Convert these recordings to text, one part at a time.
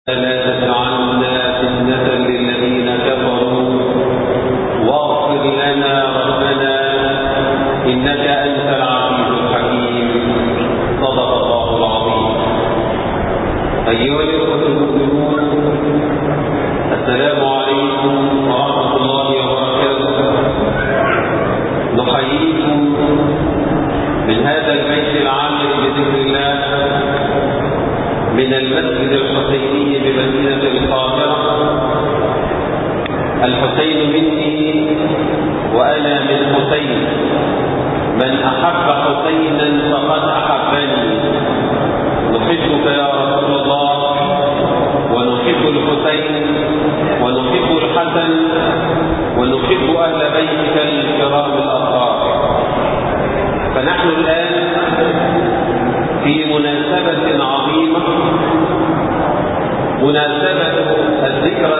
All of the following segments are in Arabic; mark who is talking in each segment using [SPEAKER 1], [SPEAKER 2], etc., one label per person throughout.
[SPEAKER 1] لا تجعلنا فتنة للذين كفروا واغفر لنا ربنا إنك أنت العزيز الحكيم. صدق الله العظيم. أيها الإخوة المؤمنون، السلام عليكم ورحمة الله وبركاته. نحييكم من هذا البيت العامر بذكر الله من المسجد الحسيني بمدينة القاهرة. الحسين مني وأنا من حسين، من أحب حسينا فقد أحبني. نحبك يا رسول الله، ونحب الحسين، ونحب الحسن، ونحب أهل بيتك الكرام الأطهار. فنحن الآن في مناسبة عظيمة، مناسبة الذكرى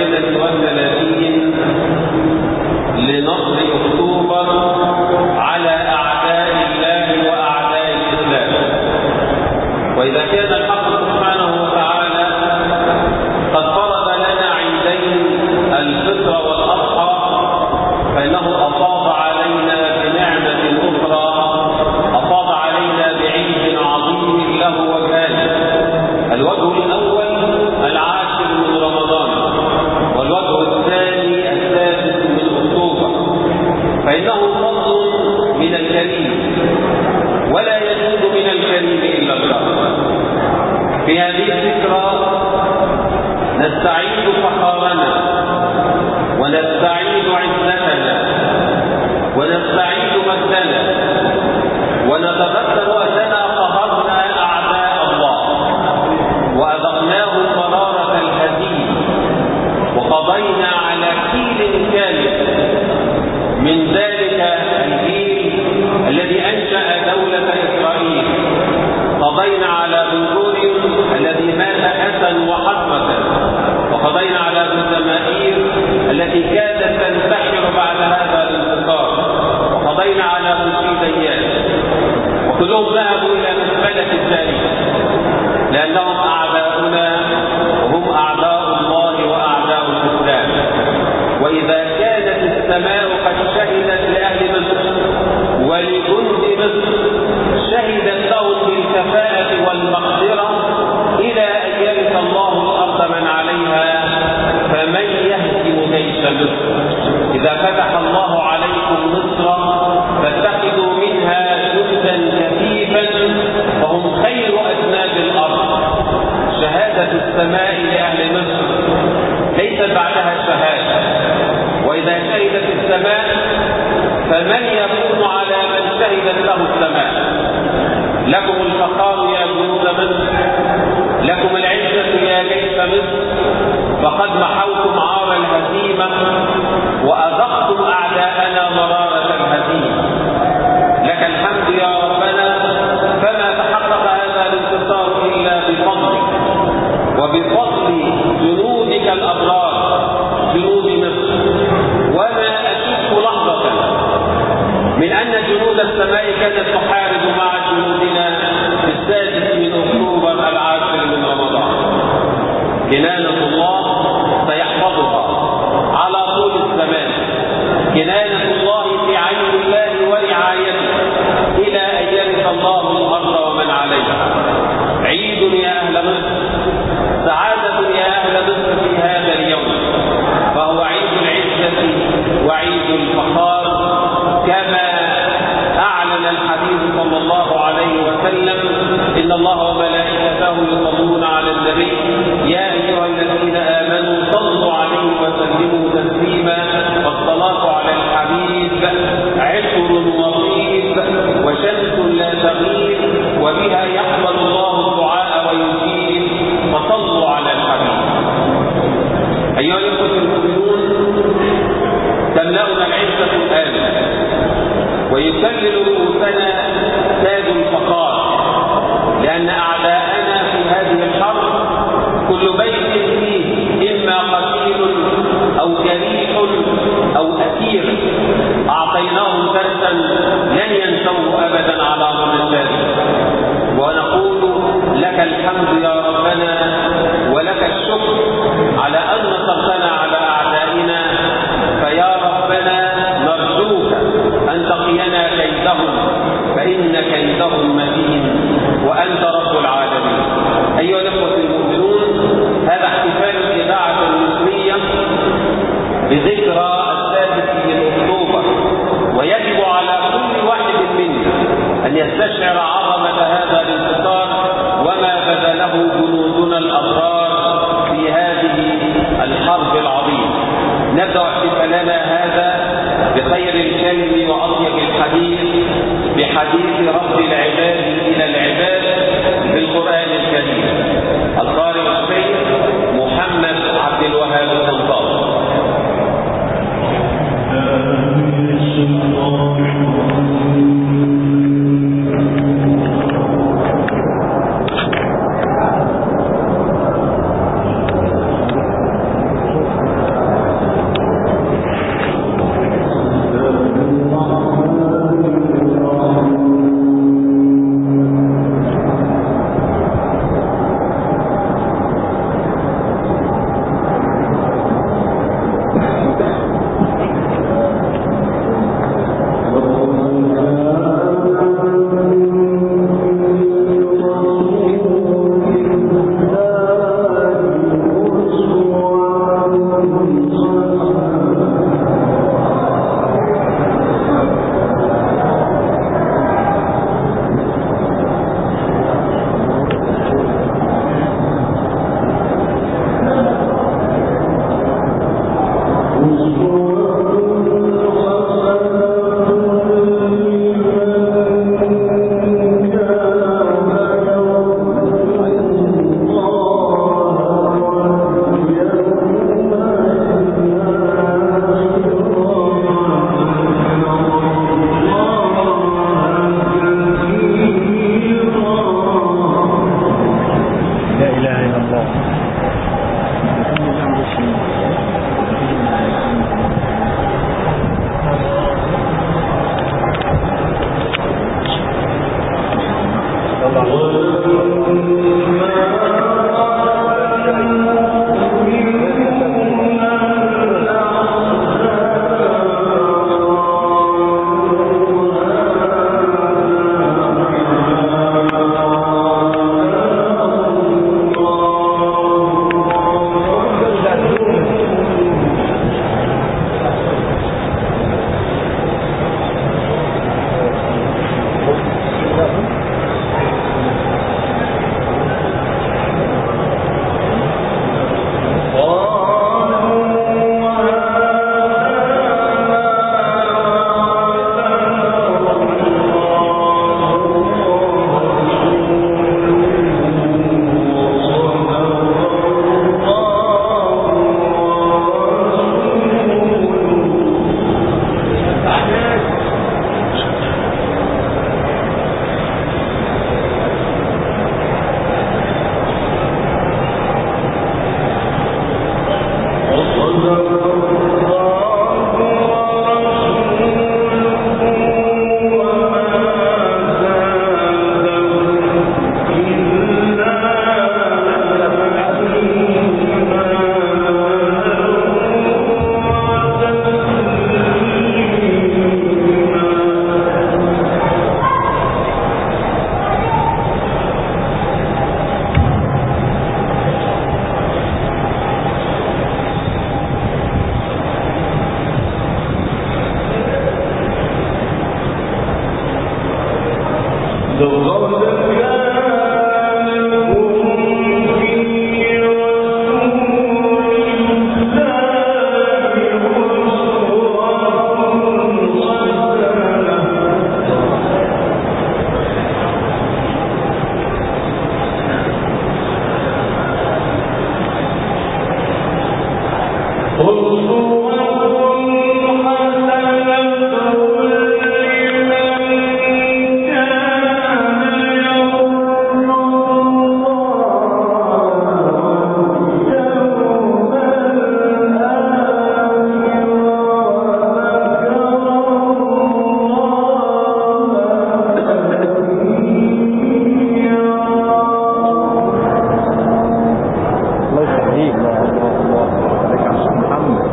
[SPEAKER 1] 38 لنصر أكتوبر على أعداء الله وأعداء الإسلام. وإذا كان الحق سبحانه وتعالى قد فرض لنا عيدين الفطر والأضحى، فإنه أفاض علينا بنعمة أخرى، أفاض علينا بعيد عظيم له وجهان. الوجه الأول العاشر من رمضان، والوجه الثاني السادس من أكتوبر. فإنه فضل من الكريم، ولا يزيد من الكريم إلا الكرم. في هذه الذكرى نستعيد فخارنا، ونستعيد عزتنا، ونستعيد مجدنا، ونتذكر أننا قهرنا أعداء الله وأذقناهم مرارة الهزيمة، وقضينا على كيل كامل من ذلك الجيل الذي أنشأ دولة إسرائيل. قضينا على بنغور الذي مات حسن وحسرة، وقضينا على بنزمائيل التي كادت تنتحر بعد هذا الانتصار، وقضينا على مسيديات، وكلهم ذهبوا إلى مزبلة التاريخ، لأنهم أعداؤنا وهم أعداء الله وأعداء الإسلام. وإذا كانت السماء قد شهدت لأهل مصر ولجند مصر، شهدت لهم بالكفاءة والمقدرة إلى أن يرث الله الأرض من عليها، فمن يهزم جيش مصر؟ إذا فتح الله عليكم مصر فاتخذوا منها جندا كثيفا فهم خير أذناب الأرض. شهادة السماء لأهل مصر ليست بعدها شهادة. وإذا شهدت السماء فمن يكون على من شهدت له السماء؟ لكم الفخار يا جنود مصر، لكم العزة يا جيش مصر، فقد محوتم عار الهزيمة وأذقتم أعداءنا مرارة الهزيمة. لك الحمد يا ربنا، فما تحقق هذا الانتصار إلا بفضلك وبفضل جنودك الأبرار، جنود مصر. وما أشك لحظة من أن جنود السماء كانت تحارب مع جنودنا في السادس من أكتوبر العاشر من رمضان. كنانة الله سيحفظها على طول الزمان، كنانة الله في عين الله ورعايته إلى أن يرث الله الأرض ومن عليها. عيد يا أهل مصر، سعادة يا أهل مصر في هذا اليوم، فهو عيد العزة وعيد الفخار، كما أعلن الحبيب صلى الله عليه وسلم: إن الله وملائكته يصلون على النبي يا أيها الذين آمنوا صلوا عليه وسلموا تسليما. والصلاة على الحبيب عطر وطيب وشمس لا تغيب، وبها يقبل الله الدعاء ويجيب، فصلوا على الحبيب. أيها الأخوة المؤمنون، تملأنا العزة الآن، ويكلل رؤوسنا تاج الفخار، لأن أعداءنا في هذه الحرب كل بيت فيه إما قتيل أو جريح أو أسير، أعطيناهم درسا لن ينسوه أبدا على مر التاريخ. ونقول لك الحمد يا ربنا ولك الشكر على أن نصرتنا على أعدائنا، فيا ربنا نرجوك أن تقينا كيدهم، فإن كيدهم متين وأنت رب العالمين. أيها الأخوة المؤمنون، هذا احتفال الإذاعة المصرية بذكرى 6 أكتوبر، ويجب على كل واحد منا أن يستشعر عظمة هذا الانتصار وما بذله جنودنا الأبرار في هذه الحرب العظيمة. نبدأ احتفالنا هذا بخير الكلم وأطيب الحديث بحديث رب العباد إلى العباد في القرآن الكريم، القارئ الشيخ محمد عبد الوهاب الطنطاوي.
[SPEAKER 2] عليك. الله عليك يا شيخ محمد.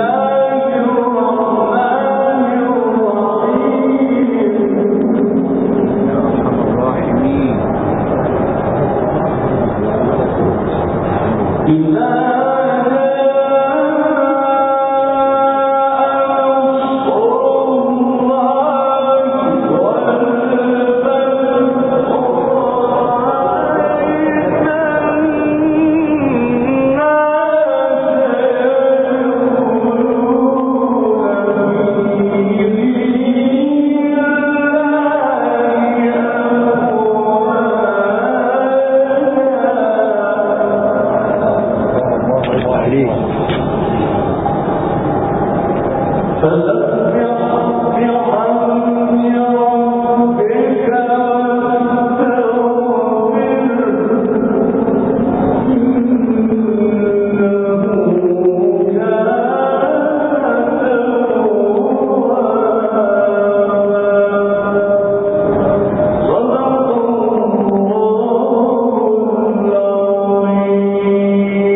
[SPEAKER 3] فلما